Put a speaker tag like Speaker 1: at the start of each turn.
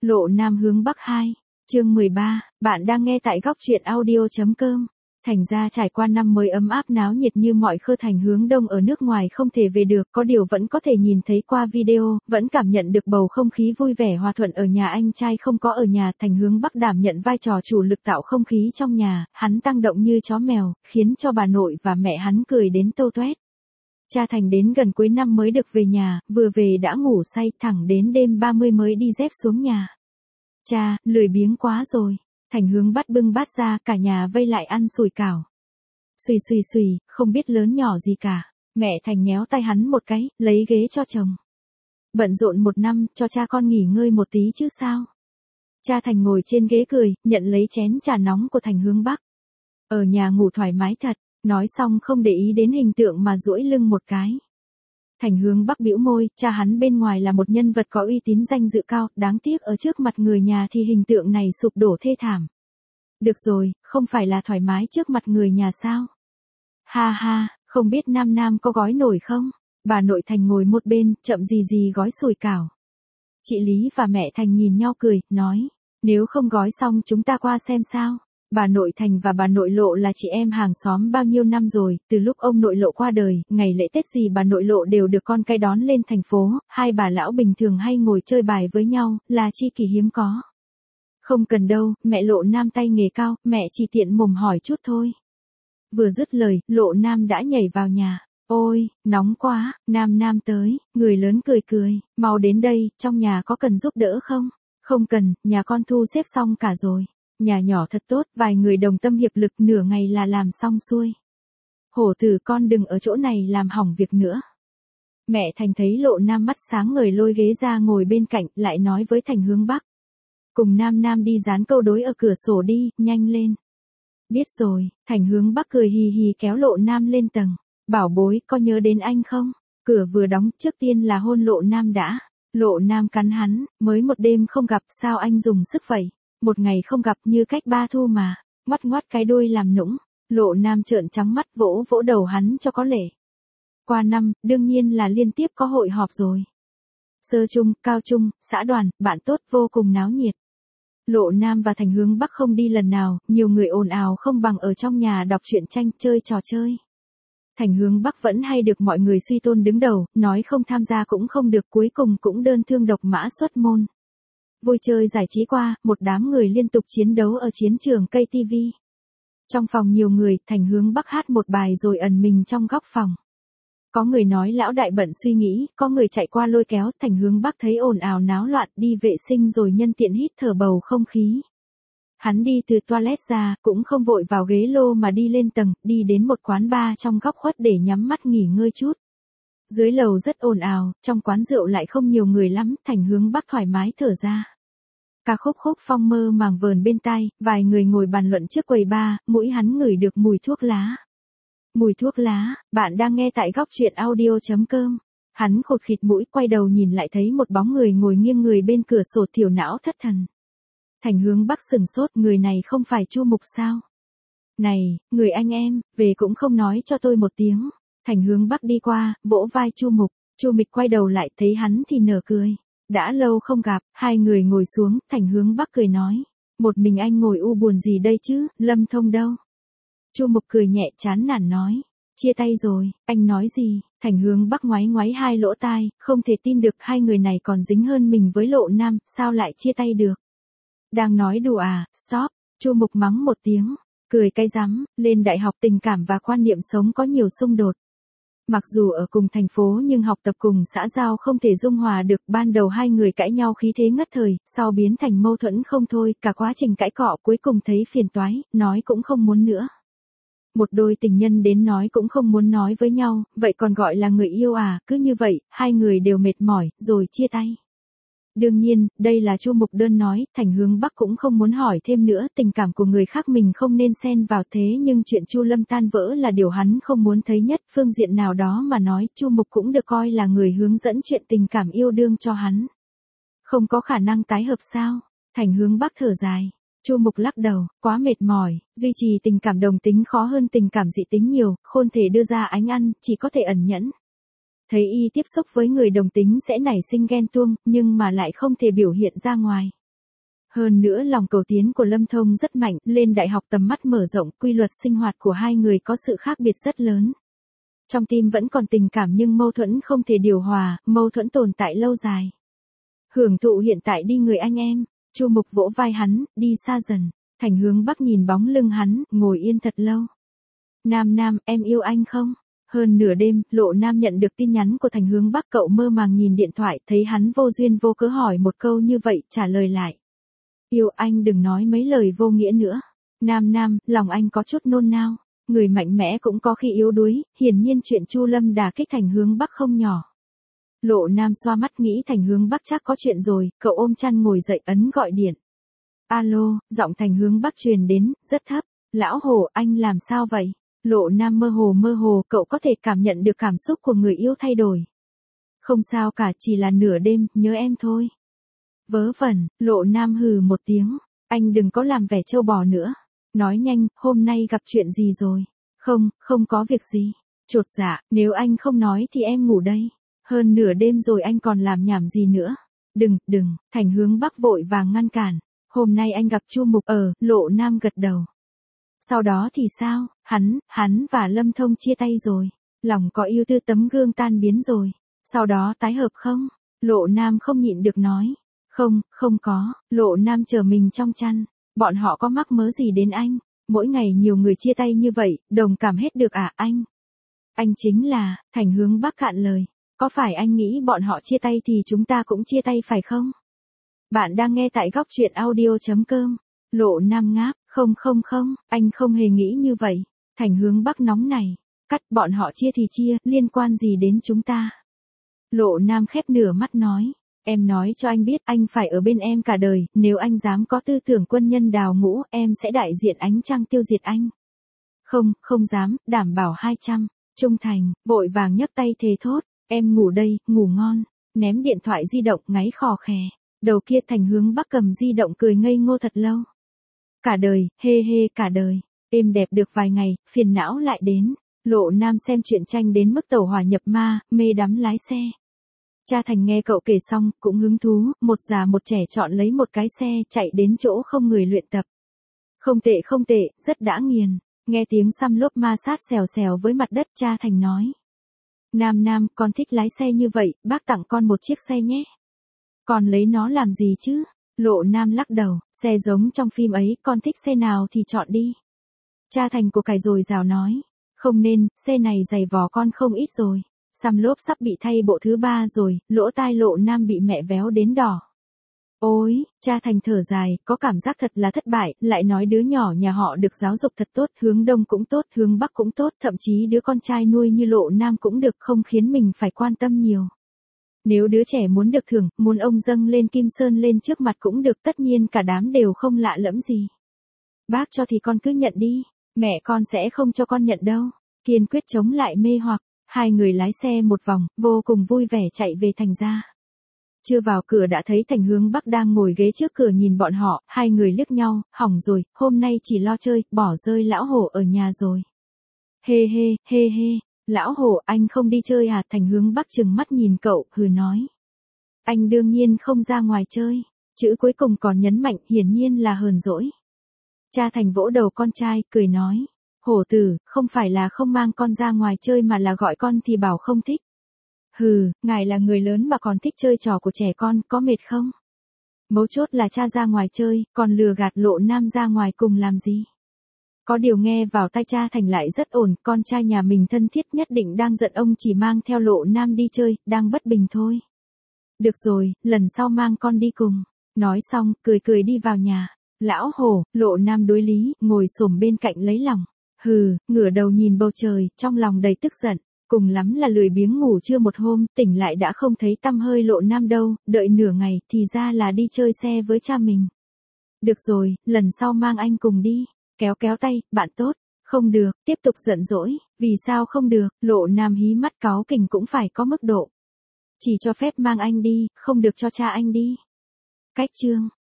Speaker 1: Lộ Nam hướng Bắc 2, chương 13, bạn đang nghe tại góc truyện audio.com. Thành ra trải qua năm mới ấm áp náo nhiệt như mọi khơ Thành hướng Đông ở nước ngoài không thể về được, có điều vẫn có thể nhìn thấy qua video, vẫn cảm nhận được bầu không khí vui vẻ hòa thuận ở nhà anh trai không có ở nhà. Thành hướng Bắc đảm nhận vai trò chủ lực tạo không khí trong nhà, hắn tăng động như chó mèo, khiến cho bà nội và mẹ hắn cười đến tâu toét. Cha Thành đến gần cuối năm mới được về nhà, vừa về đã ngủ say, thẳng đến đêm 30 mới đi dép xuống nhà. Cha, lười biếng quá rồi. Thành hướng bắt bưng bát ra, cả nhà vây lại ăn sủi cảo. Xùy xùy xùy, không biết lớn nhỏ gì cả. Mẹ Thành nhéo tay hắn một cái, lấy ghế cho chồng. Bận rộn một năm, cho cha con nghỉ ngơi một tí chứ sao. Cha Thành ngồi trên ghế cười, nhận lấy chén trà nóng của Thành hướng Bắc. Ở nhà ngủ thoải mái thật. Nói xong không để ý đến hình tượng mà duỗi lưng một cái. Thành hướng Bắc bĩu môi, cha hắn bên ngoài là một nhân vật có uy tín danh dự cao, đáng tiếc ở trước mặt người nhà thì hình tượng này sụp đổ thê thảm. Được rồi, không phải là thoải mái trước mặt người nhà sao? Ha ha, không biết Nam Nam có gói nổi không? Bà nội Thành ngồi một bên, chậm gì gì gói sủi cảo. Chị Lý và mẹ Thành nhìn nhau cười, nói, nếu không gói xong chúng ta qua xem sao. Bà nội Thành và bà nội Lộ là chị em hàng xóm bao nhiêu năm rồi, từ lúc ông nội Lộ qua đời, ngày lễ Tết gì bà nội Lộ đều được con cái đón lên thành phố, hai bà lão bình thường hay ngồi chơi bài với nhau, là chi kỷ hiếm có. Không cần đâu, mẹ Lộ Nam tay nghề cao, mẹ chỉ tiện mồm hỏi chút thôi. Vừa dứt lời, Lộ Nam đã nhảy vào nhà. Ôi, nóng quá, Nam Nam tới, người lớn cười cười, mau đến đây, trong nhà có cần giúp đỡ không? Không cần, nhà con thu xếp xong cả rồi. Nhà nhỏ thật tốt, vài người đồng tâm hiệp lực nửa ngày là làm xong xuôi. Hổ tử con đừng ở chỗ này làm hỏng việc nữa. Mẹ Thành thấy Lộ Nam mắt sáng ngời lôi ghế ra ngồi bên cạnh, lại nói với Thành hướng Bắc. Cùng Nam Nam đi dán câu đối ở cửa sổ đi, nhanh lên. Biết rồi, Thành hướng Bắc cười hì hì kéo Lộ Nam lên tầng. Bảo bối, có nhớ đến anh không? Cửa vừa đóng, trước tiên là hôn Lộ Nam đã. Lộ Nam cắn hắn, mới một đêm không gặp sao anh dùng sức vậy? Một ngày không gặp như cách ba thu mà, ngoắt ngoắt cái đuôi làm nũng. Lộ Nam trợn trắng mắt vỗ vỗ đầu hắn cho có lệ. Qua năm, đương nhiên là liên tiếp có hội họp rồi. Sơ trung, cao trung, xã đoàn, bạn tốt vô cùng náo nhiệt. Lộ Nam và Thành hướng Bắc không đi lần nào, nhiều người ồn ào không bằng ở trong nhà đọc truyện tranh, chơi trò chơi. Thành hướng Bắc vẫn hay được mọi người suy tôn đứng đầu, nói không tham gia cũng không được, cuối cùng cũng đơn thương độc mã xuất môn. Vui chơi giải trí qua, một đám người liên tục chiến đấu ở chiến trường cây TV. Trong phòng nhiều người, Thành hướng Bắc hát một bài rồi ẩn mình trong góc phòng. Có người nói lão đại bận suy nghĩ, có người chạy qua lôi kéo, Thành hướng Bắc thấy ồn ào náo loạn, đi vệ sinh rồi nhân tiện hít thở bầu không khí. Hắn đi từ toilet ra, cũng không vội vào ghế lô mà đi lên tầng, đi đến một quán bar trong góc khuất để nhắm mắt nghỉ ngơi chút. Dưới lầu rất ồn ào, trong quán rượu lại không nhiều người lắm, Thành hướng Bắc thoải mái thở ra. Ca khúc Khúc Phong mơ màng vờn bên tai, vài người ngồi bàn luận trước quầy bar, mũi hắn ngửi được mùi thuốc lá. Mùi thuốc lá, bạn đang nghe tại góc truyện audio.com. Hắn khụt khịt mũi quay đầu nhìn lại thấy một bóng người ngồi nghiêng người bên cửa sổ, thiểu não thất thần. Thành hướng Bắc sừng sốt, người này không phải Chu Mục sao? Này, người anh em, về cũng không nói cho tôi một tiếng. Thành hướng Bắc đi qua, vỗ vai Chu Mục. Chu Mịch quay đầu lại thấy hắn thì nở cười. Đã lâu không gặp, hai người ngồi xuống, Thành hướng Bắc cười nói. Một mình anh ngồi u buồn gì đây chứ, Lâm Thông đâu? Chu Mục cười nhẹ chán nản nói. Chia tay rồi, anh nói gì? Thành hướng Bắc ngoáy ngoáy hai lỗ tai, không thể tin được hai người này còn dính hơn mình với Lộ Nam, sao lại chia tay được? Đang nói đùa à, stop, Chu Mục mắng một tiếng, cười cay rắm, lên đại học tình cảm và quan niệm sống có nhiều xung đột. Mặc dù ở cùng thành phố nhưng học tập cùng xã giao không thể dung hòa được, ban đầu hai người cãi nhau khí thế ngất thời, sau biến thành mâu thuẫn không thôi, cả quá trình cãi cọ cuối cùng thấy phiền toái, nói cũng không muốn nữa. Một đôi tình nhân đến nói cũng không muốn nói với nhau, vậy còn gọi là người yêu à, cứ như vậy, hai người đều mệt mỏi, rồi chia tay. Đương nhiên, đây là Chu Mục đơn nói, Thành hướng Bắc cũng không muốn hỏi thêm nữa, tình cảm của người khác mình không nên xen vào, thế nhưng chuyện Chu Lâm tan vỡ là điều hắn không muốn thấy nhất, phương diện nào đó mà nói, Chu Mục cũng được coi là người hướng dẫn chuyện tình cảm yêu đương cho hắn. Không có khả năng tái hợp sao? Thành hướng Bắc thở dài. Chu Mục lắc đầu, quá mệt mỏi, duy trì tình cảm đồng tính khó hơn tình cảm dị tính nhiều, khôn thể đưa ra ánh ăn, chỉ có thể ẩn nhẫn. Thấy y tiếp xúc với người đồng tính sẽ nảy sinh ghen tuông, nhưng mà lại không thể biểu hiện ra ngoài. Hơn nữa lòng cầu tiến của Lâm Thông rất mạnh, lên đại học tầm mắt mở rộng, quy luật sinh hoạt của hai người có sự khác biệt rất lớn. Trong tim vẫn còn tình cảm nhưng mâu thuẫn không thể điều hòa, mâu thuẫn tồn tại lâu dài. Hưởng thụ hiện tại đi người anh em, Chu Mục vỗ vai hắn, đi xa dần. Thành Hướng Bắc nhìn bóng lưng hắn, ngồi yên thật lâu. Nam Nam, em yêu anh không? Hơn nửa đêm, Lộ Nam nhận được tin nhắn của Thành Hướng Bắc, cậu mơ màng nhìn điện thoại, thấy hắn vô duyên vô cớ hỏi một câu như vậy, trả lời lại. Yêu anh, đừng nói mấy lời vô nghĩa nữa. Nam Nam, lòng anh có chút nôn nao. Người mạnh mẽ cũng có khi yếu đuối, hiển nhiên chuyện Chu Lâm đả kích Thành Hướng Bắc không nhỏ. Lộ Nam xoa mắt nghĩ Thành Hướng Bắc chắc có chuyện rồi, cậu ôm chăn ngồi dậy ấn gọi điện. Alo, giọng Thành Hướng Bắc truyền đến, rất thấp. Lão Hồ, anh làm sao vậy? Lộ Nam mơ hồ, cậu có thể cảm nhận được cảm xúc của người yêu thay đổi. Không sao cả, chỉ là nửa đêm, nhớ em thôi. Vớ vẩn, Lộ Nam hừ một tiếng. Anh đừng có làm vẻ trâu bò nữa. Nói nhanh, hôm nay gặp chuyện gì rồi? Không có việc gì. Chột dạ, nếu anh không nói thì em ngủ đây. Hơn nửa đêm rồi anh còn làm nhảm gì nữa? Đừng, Thành Hướng Bắc vội vàng ngăn cản. Hôm nay anh gặp Chu Mục Lộ Nam gật đầu. Sau đó thì sao? Hắn và Lâm Thông chia tay rồi. Lòng có yêu tư tấm gương tan biến rồi. Sau đó tái hợp không? Lộ Nam không nhịn được nói. Không có. Lộ Nam chờ mình trong chăn. Bọn họ có mắc mớ gì đến anh? Mỗi ngày nhiều người chia tay như vậy, đồng cảm hết được à anh? Anh chính là, Thành Hướng Bắc cạn lời. Có phải anh nghĩ bọn họ chia tay thì chúng ta cũng chia tay phải không? Bạn đang nghe tại góc truyện audio.com. Lộ Nam ngáp, không, anh không hề nghĩ như vậy. Thành Hướng Bắc nóng này. Cắt, bọn họ chia thì chia, liên quan gì đến chúng ta? Lộ Nam khép nửa mắt nói. Em nói cho anh biết anh phải ở bên em cả đời, nếu anh dám có tư tưởng quân nhân đào ngũ, em sẽ đại diện ánh trăng tiêu diệt anh. Không dám, đảm bảo 200. Trung Thành, vội vàng nhấc tay thề thốt. Em ngủ đây, ngủ ngon. Ném điện thoại di động ngáy khò khè. Đầu kia Thành Hướng Bắc cầm di động cười ngây ngô thật lâu. Cả đời, cả đời. Êm đẹp được vài ngày, phiền não lại đến. Lộ Nam xem truyện tranh đến mức tẩu hỏa nhập ma, mê đắm lái xe. Cha Thành nghe cậu kể xong, cũng hứng thú, một già một trẻ chọn lấy một cái xe, chạy đến chỗ không người luyện tập. Không tệ, rất đã nghiền. Nghe tiếng xăm lốp ma sát xèo với mặt đất, cha Thành nói. Nam, con thích lái xe như vậy, bác tặng con một chiếc xe nhé. Con lấy nó làm gì chứ? Lộ Nam lắc đầu, xe giống trong phim ấy, con thích xe nào thì chọn đi. Cha Thành của cải rồi rào nói. Không nên, xe này giày vò con không ít rồi. Xăm lốp sắp bị thay bộ thứ 3 rồi, lỗ tai Lộ Nam bị mẹ véo đến đỏ. Ôi, cha Thành thở dài, có cảm giác thật là thất bại, lại nói đứa nhỏ nhà họ được giáo dục thật tốt, hướng Đông cũng tốt, hướng Bắc cũng tốt, thậm chí đứa con trai nuôi như Lộ Nam cũng được, không khiến mình phải quan tâm nhiều. Nếu đứa trẻ muốn được thưởng, muốn ông dâng lên Kim Sơn lên trước mặt cũng được, tất nhiên cả đám đều không lạ lẫm gì. Bác cho thì con cứ nhận đi, mẹ con sẽ không cho con nhận đâu. Kiên quyết chống lại mê hoặc, hai người lái xe một vòng, vô cùng vui vẻ chạy về thành ra. Chưa vào cửa đã thấy Thành Hướng Bắc đang ngồi ghế trước cửa nhìn bọn họ, hai người liếc nhau, hỏng rồi, hôm nay chỉ lo chơi, bỏ rơi lão Hổ ở nhà rồi. Hê, lão Hổ, anh không đi chơi à? Thành Hướng Bắc trừng mắt nhìn cậu, hừ nói. Anh đương nhiên không ra ngoài chơi. Chữ cuối cùng còn nhấn mạnh, hiển nhiên là hờn dỗi. Cha Thành vỗ đầu con trai, cười nói. Hổ tử, không phải là không mang con ra ngoài chơi mà là gọi con thì bảo không thích. Hừ, ngài là người lớn mà còn thích chơi trò của trẻ con, có mệt không? Mấu chốt là cha ra ngoài chơi, còn lừa gạt Lộ Nam ra ngoài cùng làm gì? Có điều nghe vào tai cha Thành lại rất ổn, con trai nhà mình thân thiết nhất định đang giận ông chỉ mang theo Lộ Nam đi chơi, đang bất bình thôi. Được rồi, lần sau mang con đi cùng. Nói xong, cười đi vào nhà. Lão Hổ, Lộ Nam đối lý, ngồi xổm bên cạnh lấy lòng. Hừ, ngửa đầu nhìn bầu trời, trong lòng đầy tức giận. Cùng lắm là lười biếng ngủ trưa một hôm, tỉnh lại đã không thấy tăm hơi Lộ Nam đâu, đợi nửa ngày, thì ra là đi chơi xe với cha mình. Được rồi, lần sau mang anh cùng đi. Kéo tay, bạn tốt. Không được, tiếp tục giận dỗi. Vì sao không được? Lộ Nam hí mắt cáu kỉnh cũng phải có mức độ. Chỉ cho phép mang anh đi, không được cho cha anh đi. Cách chương.